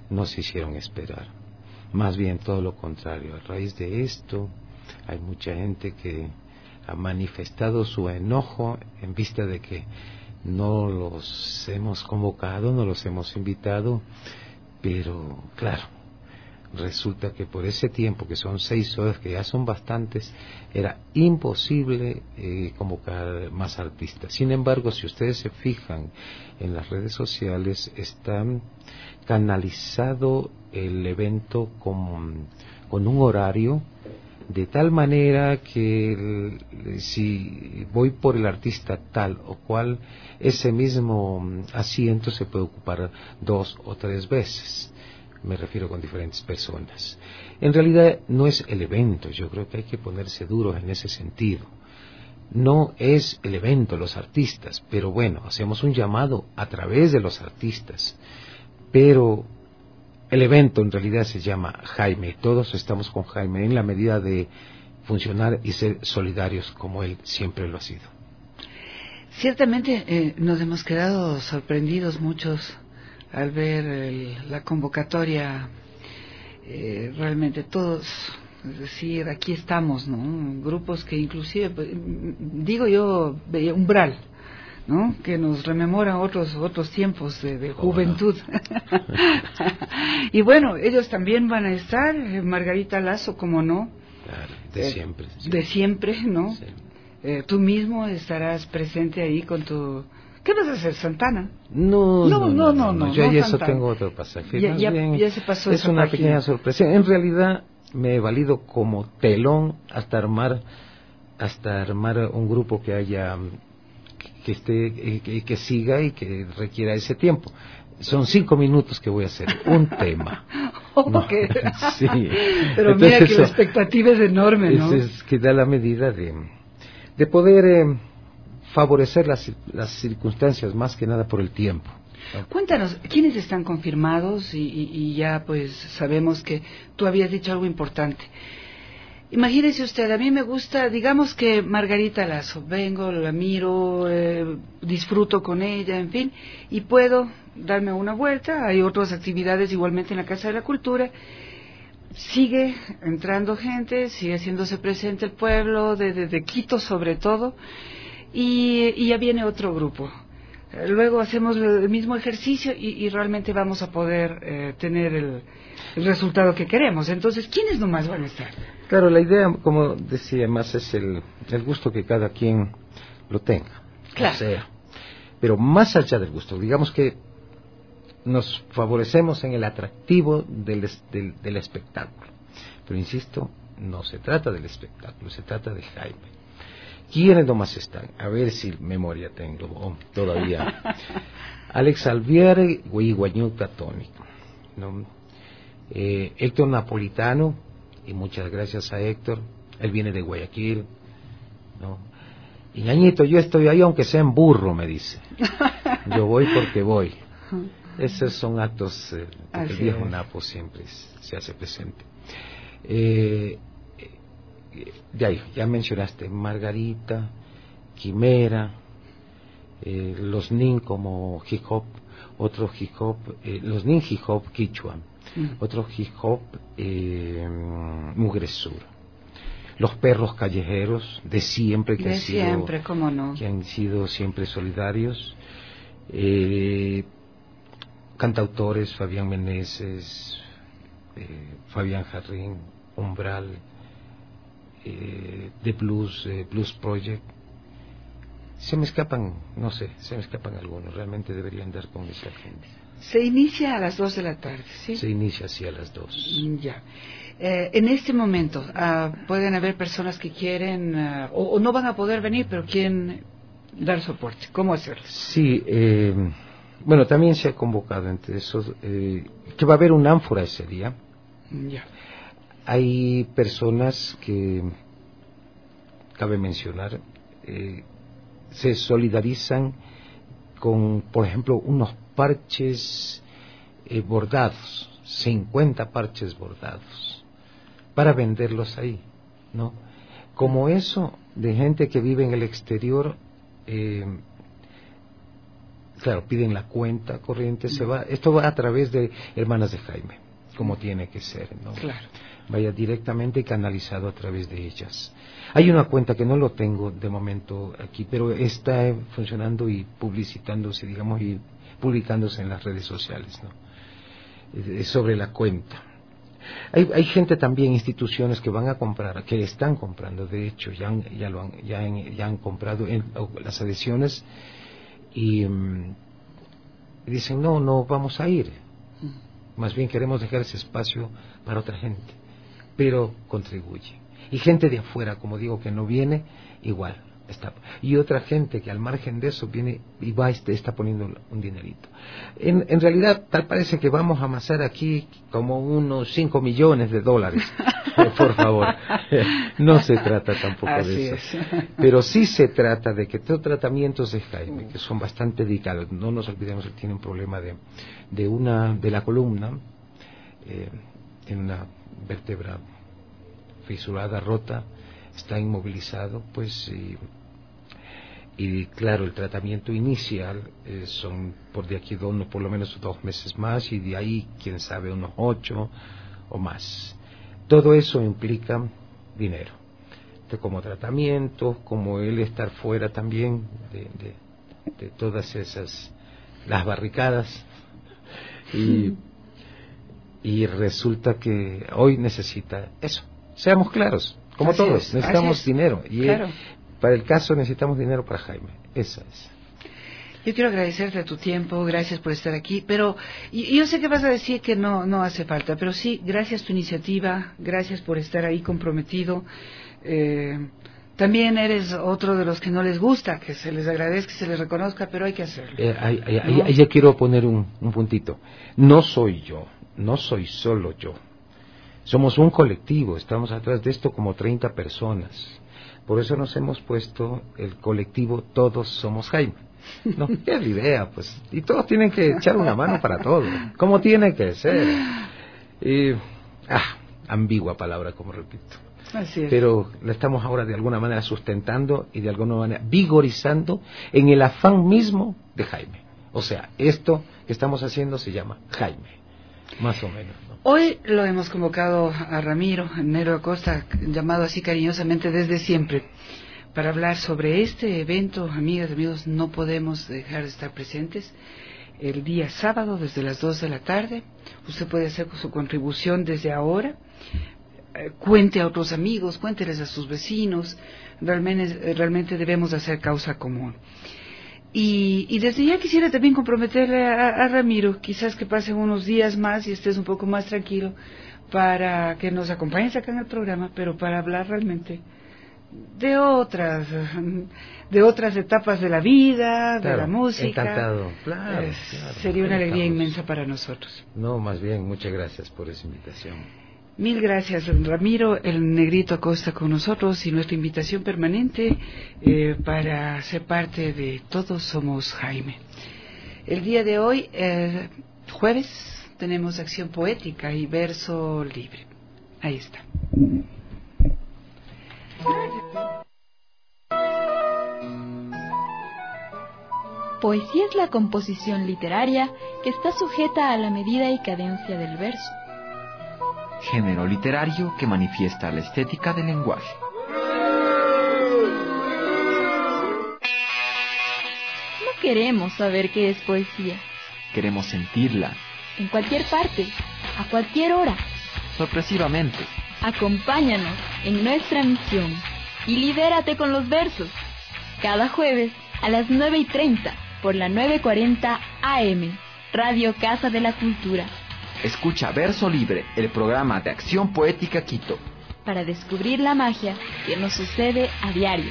no se hicieron esperar. Más bien todo lo contrario. A raíz de esto hay mucha gente que ha manifestado su enojo en vista de que no los hemos convocado, no los hemos invitado, pero claro, resulta que por ese tiempo, que son 6 horas, que ya son bastantes, era imposible convocar más artistas. Sin embargo, si ustedes se fijan en las redes sociales, está canalizado el evento con un horario, de tal manera que si voy por el artista tal o cual, ese mismo asiento se puede ocupar 2 o 3 veces. Me refiero con diferentes personas. En realidad no es el evento, yo creo que hay que ponerse duros en ese sentido. No es el evento, los artistas, pero bueno, hacemos un llamado a través de los artistas. Pero el evento en realidad se llama Jaime, todos estamos con Jaime en la medida de funcionar y ser solidarios como él siempre lo ha sido. Ciertamente nos hemos quedado sorprendidos muchos al ver la convocatoria, realmente todos, es decir, aquí estamos, ¿no? Grupos que inclusive, digo yo, umbral, ¿no? Que nos rememoran otros tiempos de juventud. Y bueno, ellos también van a estar, Margarita Lazo, como no. Claro, de siempre. Sí. De siempre, ¿no? Sí. Tú mismo estarás presente ahí con tu... ¿Qué vas a hacer, Santana? No, yo ya eso Santana. Tengo otro pasaje. Ya se pasó es esa una página. Pequeña sorpresa. En realidad me he valido como telón hasta armar un grupo que haya, que esté, que siga y que requiera ese tiempo. Son 5 minutos que voy a hacer un tema. Okay. Sí. Pero entonces, mira que la expectativa es enorme, ¿no? Es que da la medida de poder favorecer las circunstancias, más que nada por el tiempo. Cuéntanos, ¿quiénes están confirmados? Y ya pues sabemos que tú habías dicho algo importante. Imagínese usted, a mí me gusta, digamos que Margarita Lazo, vengo, la miro, disfruto con ella, en fin, y puedo darme una vuelta. Hay otras actividades igualmente en la Casa de la Cultura. Sigue entrando gente, sigue haciéndose presente el pueblo, de Quito sobre todo, y ya viene otro grupo. Luego hacemos el mismo ejercicio y realmente vamos a poder tener el resultado que queremos. Entonces, ¿quiénes nomás van a estar? Claro, la idea, como decía, más es el gusto que cada quien lo tenga. Claro. O sea, pero más allá del gusto, digamos que nos favorecemos en el atractivo del espectáculo. Pero insisto, no se trata del espectáculo, se trata de Jaime. ¿Quiénes nomás están? A ver si memoria tengo todavía. Alex Alviere, Guayuta Tónico, ¿no? Héctor Napolitano, y muchas gracias a Héctor, él viene de Guayaquil, ¿no? Y Ñañito, yo estoy ahí aunque sea en burro, me dice. Yo voy porque voy. Esos son actos que el viejo Napo siempre se hace presente. Ya mencionaste Margarita, Quimera, los Nin como hip hop, otro hip hop, los Nin hip hop quichua, otro hip hop Mugresur, los perros callejeros de siempre que ¿cómo no? Que han sido siempre solidarios, cantautores Fabián Meneses, Fabián Jarrín, Umbral, de Blues Project. Se me escapan algunos, realmente deberían dar con esa gente. Se inicia a las 2 de la tarde, ¿sí? Se inicia así a las 2. Ya. En este momento, pueden haber personas que quieren, o no van a poder venir, pero quieren dar soporte. ¿Cómo hacerlo? Sí, bueno, también se ha convocado entre esos, que va a haber un ánfora ese día. Ya. Hay personas que, cabe mencionar, se solidarizan con, por ejemplo, unos parches bordados, 50 parches bordados, para venderlos ahí, ¿no? Como eso de gente que vive en el exterior, Claro, piden la cuenta corriente, esto va a través de Hermanas de Jaime, como tiene que ser, ¿no? Claro. Vaya directamente canalizado a través de ellas. Hay una cuenta que no lo tengo de momento aquí, pero está funcionando y publicitándose, digamos, y publicándose en las redes sociales, ¿no? Sobre la cuenta. Hay gente también, instituciones que van a comprar, que están comprando, de hecho, ya han comprado las adhesiones y dicen, no vamos a ir. Más bien queremos dejar ese espacio para otra gente, pero contribuye. Y gente de afuera, como digo, que no viene, igual está. Y otra gente que al margen de eso viene y va está poniendo un dinerito. En realidad, tal parece que vamos a amasar aquí como unos 5 millones de dólares. Por favor, no se trata tampoco de eso. Pero sí se trata de que estos tratamientos de Jaime, que son bastante delicados, no nos olvidemos que tiene un problema de la columna, en una vértebra fisurada, rota, está inmovilizado, pues, y claro, el tratamiento inicial son por de aquí por lo menos 2 meses más, y de ahí, quién sabe, unos 8 o más. Todo eso implica dinero, como tratamiento, como él estar fuera también de todas las barricadas, y resulta que hoy necesita eso. Seamos claros, como así todos, es, necesitamos dinero, y claro. Para el caso necesitamos dinero para Jaime, esa es. Yo quiero agradecerte tu tiempo, gracias por estar aquí, pero yo sé que vas a decir que no hace falta, pero sí, gracias tu iniciativa, gracias por estar ahí comprometido. También eres otro de los que no les gusta que se les agradezca, que se les reconozca, pero hay que hacerlo. Ahí ya quiero poner un puntito. No soy solo yo. Somos un colectivo, estamos atrás de esto como 30 personas. Por eso nos hemos puesto el colectivo Todos Somos Jaime. No, es la idea, pues. Y todos tienen que echar una mano para todo, como tiene que ser. Ambigua palabra, como repito. Así es. Pero la estamos ahora de alguna manera sustentando y de alguna manera vigorizando en el afán mismo de Jaime. O sea, esto que estamos haciendo se llama Jaime, más o menos, ¿no? Hoy lo hemos convocado a Ramiro, Nero Acosta, llamado así cariñosamente desde siempre, para hablar sobre este evento. Amigas y amigos, no podemos dejar de estar presentes el día sábado desde las 2 de la tarde. Usted puede hacer su contribución desde ahora. Cuente a otros amigos, cuénteles a sus vecinos. Realmente debemos hacer causa común. Y desde ya quisiera también comprometerle a Ramiro, quizás que pasen unos días más y estés un poco más tranquilo, para que nos acompañes acá en el programa, pero para hablar realmente de otras etapas de la vida, claro, de la música. Encantado, claro. Sería una alegría inmensa para nosotros. No, más bien, muchas gracias por esa invitación. Mil gracias, Ramiro, el Negrito Acosta con nosotros, y nuestra invitación permanente para ser parte de Todos Somos Jaime. El día de hoy, jueves, tenemos acción poética y verso libre. Ahí está. Poesía es la composición literaria que está sujeta a la medida y cadencia del verso. Género literario que manifiesta la estética del lenguaje. No queremos saber qué es poesía. Queremos sentirla. En cualquier parte, a cualquier hora. Sorpresivamente. Acompáñanos en nuestra misión y libérate con los versos. Cada jueves a las 9:30 por la 940 AM, Radio Casa de la Cultura. Escucha Verso Libre, el programa de Acción Poética Quito. Para descubrir la magia que nos sucede a diario.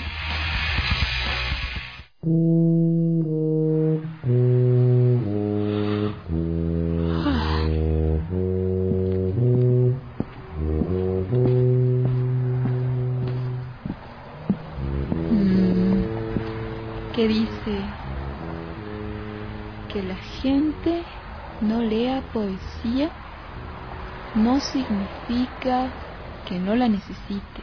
¿Qué dice? Que la gente no lea poesía no significa que no la necesite.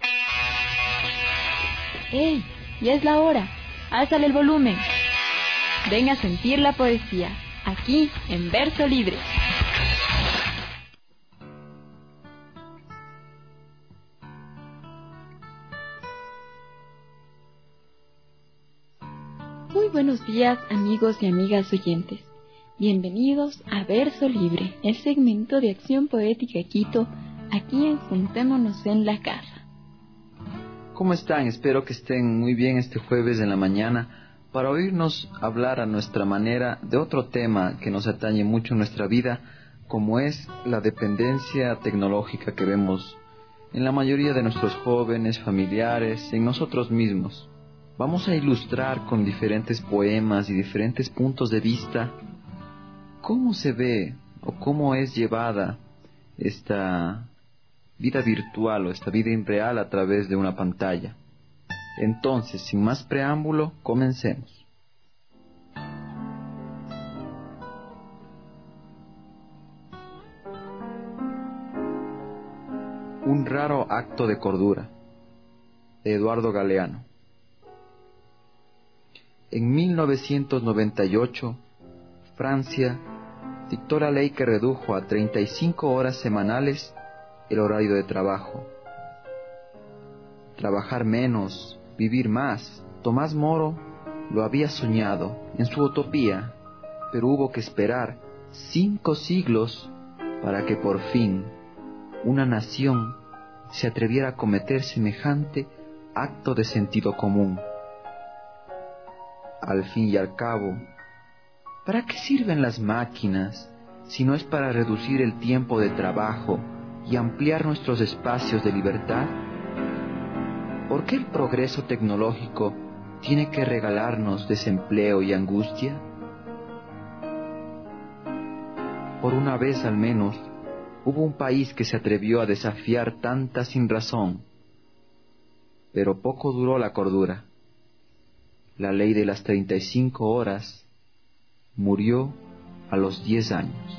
¡Ey! Ya es la hora. Álzale el volumen. Ven a sentir la poesía, aquí en Verso Libre. Muy buenos días, amigos y amigas oyentes. Bienvenidos a Verso Libre, el segmento de acción poética Quito, aquí en Juntémonos en la Casa. ¿Cómo están? Espero que estén muy bien este jueves en la mañana para oírnos hablar a nuestra manera de otro tema que nos atañe mucho en nuestra vida, como es la dependencia tecnológica que vemos en la mayoría de nuestros jóvenes, familiares, en nosotros mismos. Vamos a ilustrar con diferentes poemas y diferentes puntos de vista cómo se ve o cómo es llevada esta vida virtual o esta vida irreal a través de una pantalla. Entonces, sin más preámbulo, comencemos. Un raro acto de cordura, de Eduardo Galeano. En 1998, Francia dictó la ley que redujo a 35 horas semanales el horario de trabajo. Trabajar menos, vivir más. Tomás Moro lo había soñado en su utopía, pero hubo que esperar 5 siglos para que por fin una nación se atreviera a cometer semejante acto de sentido común. Al fin y al cabo, ¿para qué sirven las máquinas si no es para reducir el tiempo de trabajo y ampliar nuestros espacios de libertad? ¿Por qué el progreso tecnológico tiene que regalarnos desempleo y angustia? Por una vez al menos, hubo un país que se atrevió a desafiar tanta sinrazón, pero poco duró la cordura. La ley de las 35 horas murió a los 10 años.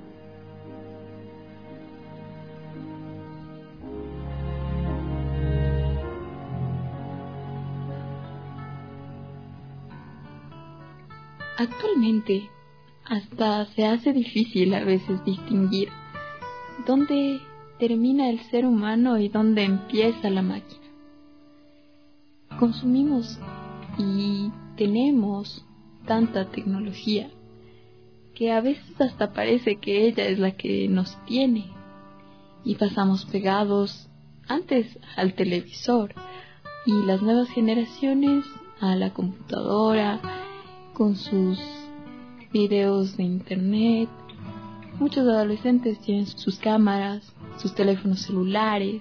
Actualmente, hasta se hace difícil a veces distinguir dónde termina el ser humano y dónde empieza la máquina. Consumimos y tenemos tanta tecnología que a veces hasta parece que ella es la que nos tiene y pasamos pegados antes al televisor y las nuevas generaciones a la computadora con sus videos de internet. Muchos adolescentes tienen sus cámaras, sus teléfonos celulares,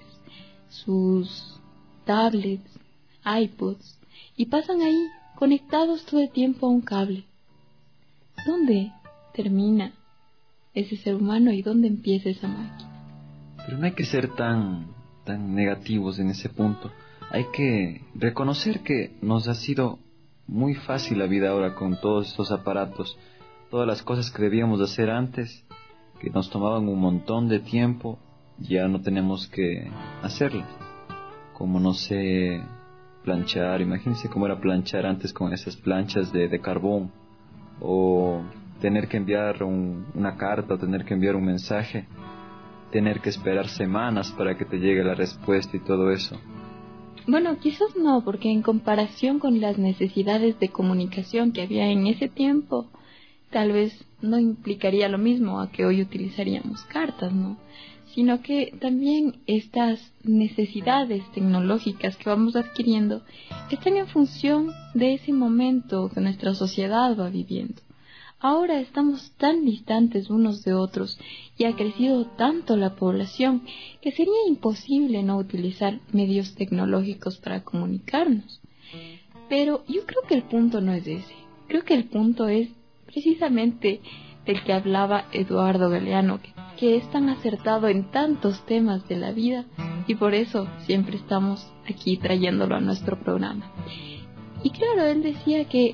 sus tablets, iPods, y pasan ahí conectados todo el tiempo a un cable. ¿Dónde termina ese ser humano y dónde empieza esa máquina? Pero no hay que ser tan negativos en ese punto. Hay que reconocer que nos ha sido muy fácil la vida ahora con todos estos aparatos. Todas las cosas que debíamos hacer antes, que nos tomaban un montón de tiempo, ya no tenemos que hacerlas. Como no sé, planchar, imagínense cómo era planchar antes con esas planchas de carbón, o tener que enviar una carta, o tener que enviar un mensaje, tener que esperar semanas para que te llegue la respuesta y todo eso. Bueno, quizás no, porque en comparación con las necesidades de comunicación que había en ese tiempo, tal vez no implicaría lo mismo a que hoy utilizaríamos cartas, ¿no? Sino que también estas necesidades tecnológicas que vamos adquiriendo están en función de ese momento que nuestra sociedad va viviendo. Ahora estamos tan distantes unos de otros y ha crecido tanto la población que sería imposible no utilizar medios tecnológicos para comunicarnos. Pero yo creo que el punto no es ese. Creo que el punto es precisamente del que hablaba Eduardo Galeano, que es tan acertado en tantos temas de la vida y por eso siempre estamos aquí trayéndolo a nuestro programa. Y claro, él decía que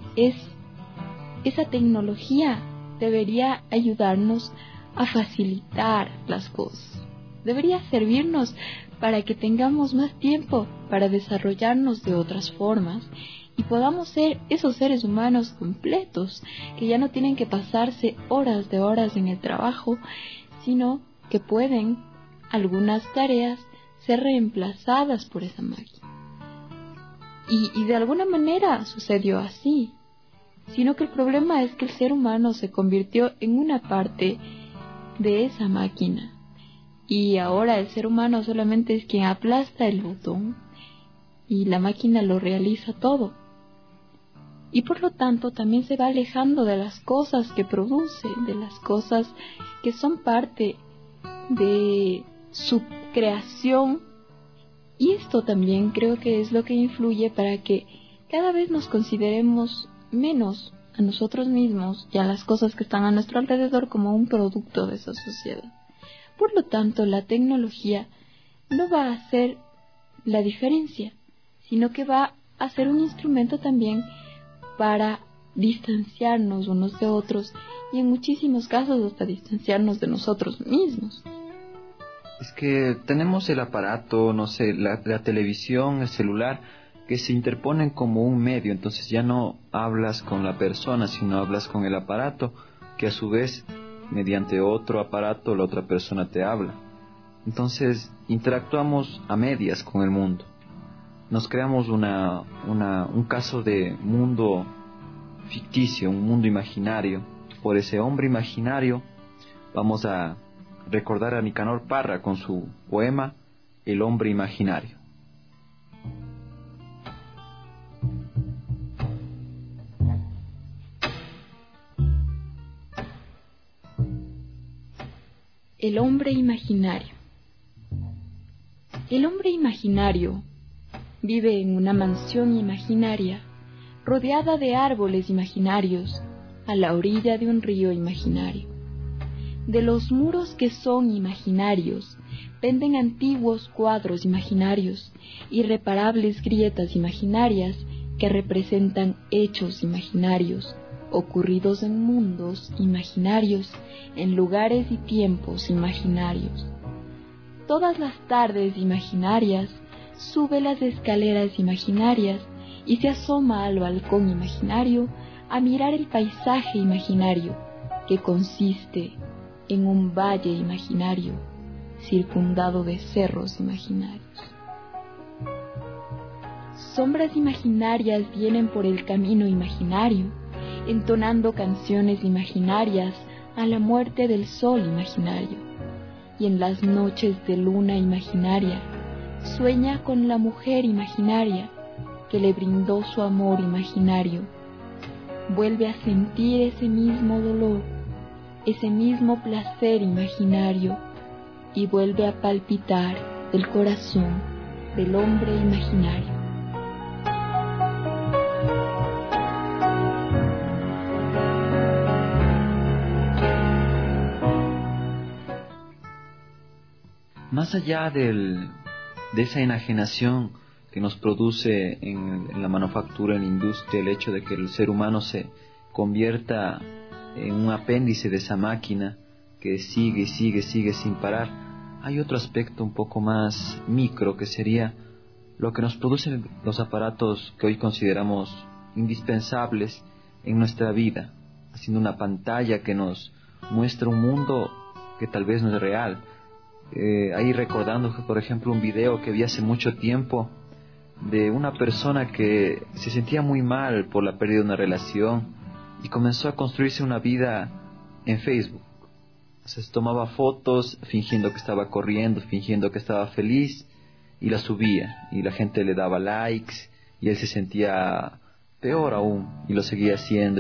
esa tecnología debería ayudarnos a facilitar las cosas. Debería servirnos para que tengamos más tiempo para desarrollarnos de otras formas y podamos ser esos seres humanos completos, que ya no tienen que pasarse horas de horas en el trabajo, sino que pueden algunas tareas ser reemplazadas por esa máquina. Y de alguna manera sucedió así, sino que el problema es que el ser humano se convirtió en una parte de esa máquina, y ahora el ser humano solamente es quien aplasta el botón y la máquina lo realiza todo, y por lo tanto también se va alejando de las cosas que produce, de las cosas que son parte de su creación. Y esto también creo que es lo que influye para que cada vez nos consideremos menos a nosotros mismos y a las cosas que están a nuestro alrededor como un producto de esa sociedad. Por lo tanto, la tecnología no va a hacer la diferencia, sino que va a ser un instrumento también para distanciarnos unos de otros y en muchísimos casos hasta distanciarnos de nosotros mismos. Es que tenemos el aparato, no sé, la televisión, el celular, que se interponen como un medio. Entonces ya no hablas con la persona, sino hablas con el aparato, que a su vez, mediante otro aparato, la otra persona te habla. Entonces interactuamos a medias con el mundo. Nos creamos un caso de mundo ficticio, un mundo imaginario. Por ese hombre imaginario vamos a recordar a Nicanor Parra con su poema El hombre imaginario. El hombre imaginario. El hombre imaginario vive en una mansión imaginaria, rodeada de árboles imaginarios, a la orilla de un río imaginario. De los muros que son imaginarios, penden antiguos cuadros imaginarios, irreparables grietas imaginarias que representan hechos imaginarios, ocurridos en mundos imaginarios, en lugares y tiempos imaginarios. Todas las tardes imaginarias, sube las escaleras imaginarias y se asoma al balcón imaginario a mirar el paisaje imaginario, que consiste en un valle imaginario, circundado de cerros imaginarios. Sombras imaginarias vienen por el camino imaginario, entonando canciones imaginarias a la muerte del sol imaginario, y en las noches de luna imaginaria, sueña con la mujer imaginaria que le brindó su amor imaginario. Vuelve a sentir ese mismo dolor, ese mismo placer imaginario, y vuelve a palpitar el corazón del hombre imaginario. Más allá de esa enajenación que nos produce en la manufactura, en la industria, el hecho de que el ser humano se convierta en un apéndice de esa máquina que sigue y sigue sin parar, hay otro aspecto un poco más micro, que sería lo que nos producen los aparatos que hoy consideramos indispensables en nuestra vida, haciendo una pantalla que nos muestra un mundo que tal vez no es real. Ahí recordando, por ejemplo, un video que vi hace mucho tiempo de una persona que se sentía muy mal por la pérdida de una relación y comenzó a construirse una vida en Facebook. Se tomaba fotos fingiendo que estaba corriendo, fingiendo que estaba feliz, y la subía, y la gente le daba likes, y él se sentía peor aún, y lo seguía haciendo,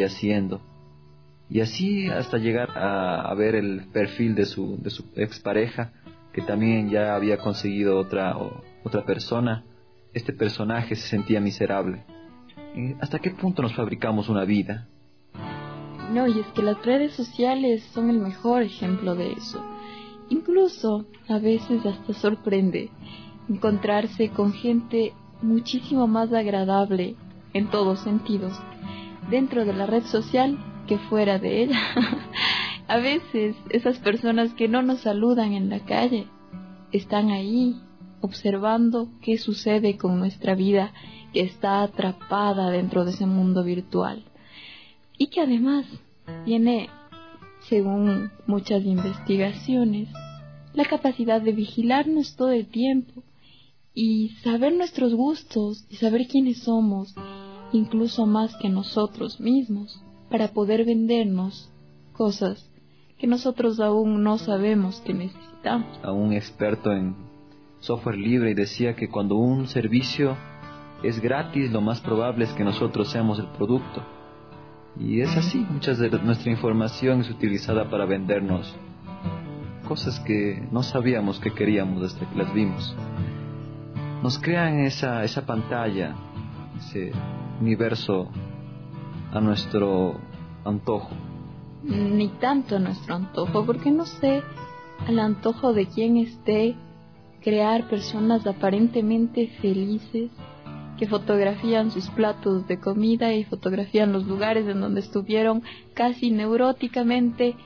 y así hasta llegar a ver el perfil de su expareja, que también ya había conseguido otra persona. Este personaje se sentía miserable. ¿Hasta qué punto nos fabricamos una vida? No, y es que las redes sociales son el mejor ejemplo de eso. Incluso a veces hasta sorprende encontrarse con gente muchísimo más agradable en todos sentidos dentro de la red social que fuera de ella. A veces esas personas que no nos saludan en la calle están ahí observando qué sucede con nuestra vida, que está atrapada dentro de ese mundo virtual y que además tiene, según muchas investigaciones, la capacidad de vigilarnos todo el tiempo y saber nuestros gustos y saber quiénes somos, incluso más que nosotros mismos, para poder vendernos cosas que nosotros aún no sabemos que necesitamos. A un experto en software libre y decía que cuando un servicio es gratis, lo más probable es que nosotros seamos el producto. Y es así, muchas de nuestra información es utilizada para vendernos cosas que no sabíamos que queríamos hasta que las vimos. Nos crean esa pantalla, ese universo a nuestro antojo. Ni tanto a nuestro antojo, porque no sé al antojo de quién esté crear personas aparentemente felices que fotografían sus platos de comida y fotografían los lugares en donde estuvieron casi neuróticamente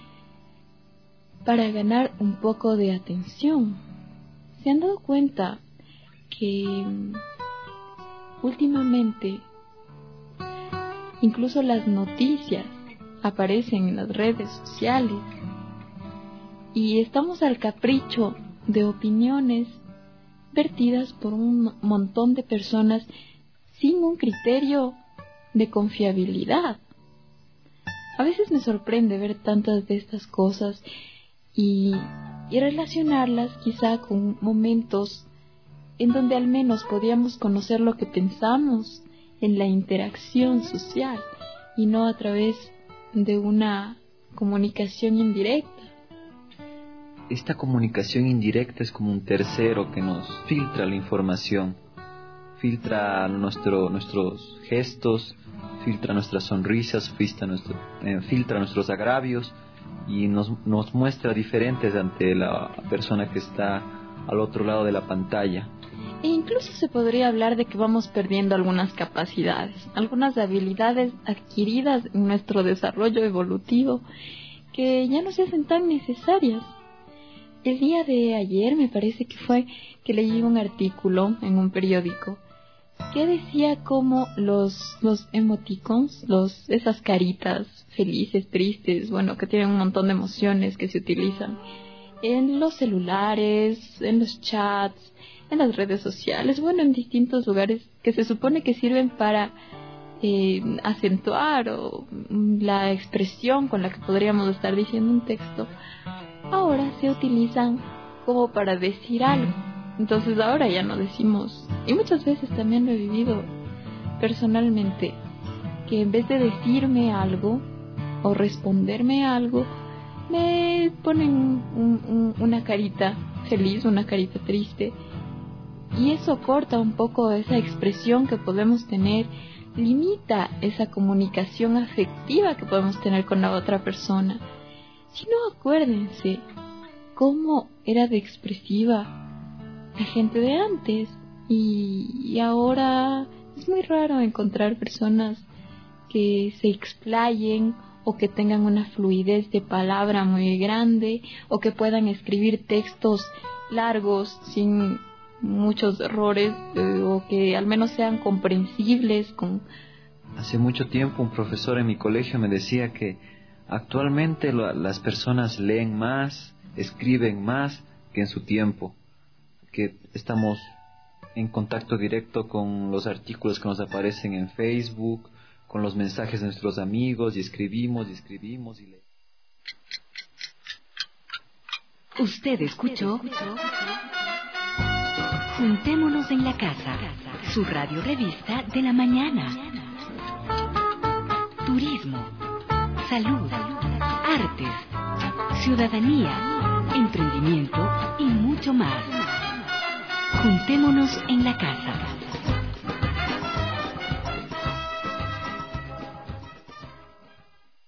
para ganar un poco de atención. ¿Se han dado cuenta que últimamente incluso las noticias aparecen en las redes sociales y estamos al capricho de opiniones vertidas por un montón de personas sin un criterio de confiabilidad? A veces me sorprende ver tantas de estas cosas y relacionarlas quizá con momentos en donde al menos podíamos conocer lo que pensamos en la interacción social y no a través de una comunicación indirecta. Esta comunicación indirecta es como un tercero que nos filtra la información, filtra nuestros gestos, filtra nuestras sonrisas, filtra nuestros agravios y nos muestra diferentes ante la persona que está al otro lado de la pantalla. E incluso se podría hablar de que vamos perdiendo algunas capacidades, algunas habilidades adquiridas en nuestro desarrollo evolutivo que ya no se hacen tan necesarias. El día de ayer me parece que fue que leí un artículo en un periódico que decía cómo los emoticons, esas caritas felices, tristes, bueno, que tienen un montón de emociones que se utilizan en los celulares, en los chats, en las redes sociales, bueno, en distintos lugares que se supone que sirven para acentuar la expresión con la que podríamos estar diciendo un texto, ahora se utilizan como para decir algo. Entonces ahora ya no decimos, y muchas veces también lo he vivido personalmente, que en vez de decirme algo o responderme algo, me ponen una carita feliz, una carita triste, y eso corta un poco esa expresión que podemos tener, limita esa comunicación afectiva que podemos tener con la otra persona. Si no, acuérdense cómo era de expresiva la gente de antes, y ahora es muy raro encontrar personas que se explayen o que tengan una fluidez de palabra muy grande o que puedan escribir textos largos sin muchos errores o que al menos sean comprensibles. Hace mucho tiempo un profesor en mi colegio me decía que actualmente las personas leen más, escriben más que en su tiempo, que estamos en contacto directo con los artículos que nos aparecen en Facebook, con los mensajes de nuestros amigos, y escribimos y leemos. Usted escuchó Juntémonos en la Casa, su radio revista de la mañana. Turismo, salud, artes, ciudadanía, emprendimiento y mucho más. Juntémonos en la Casa.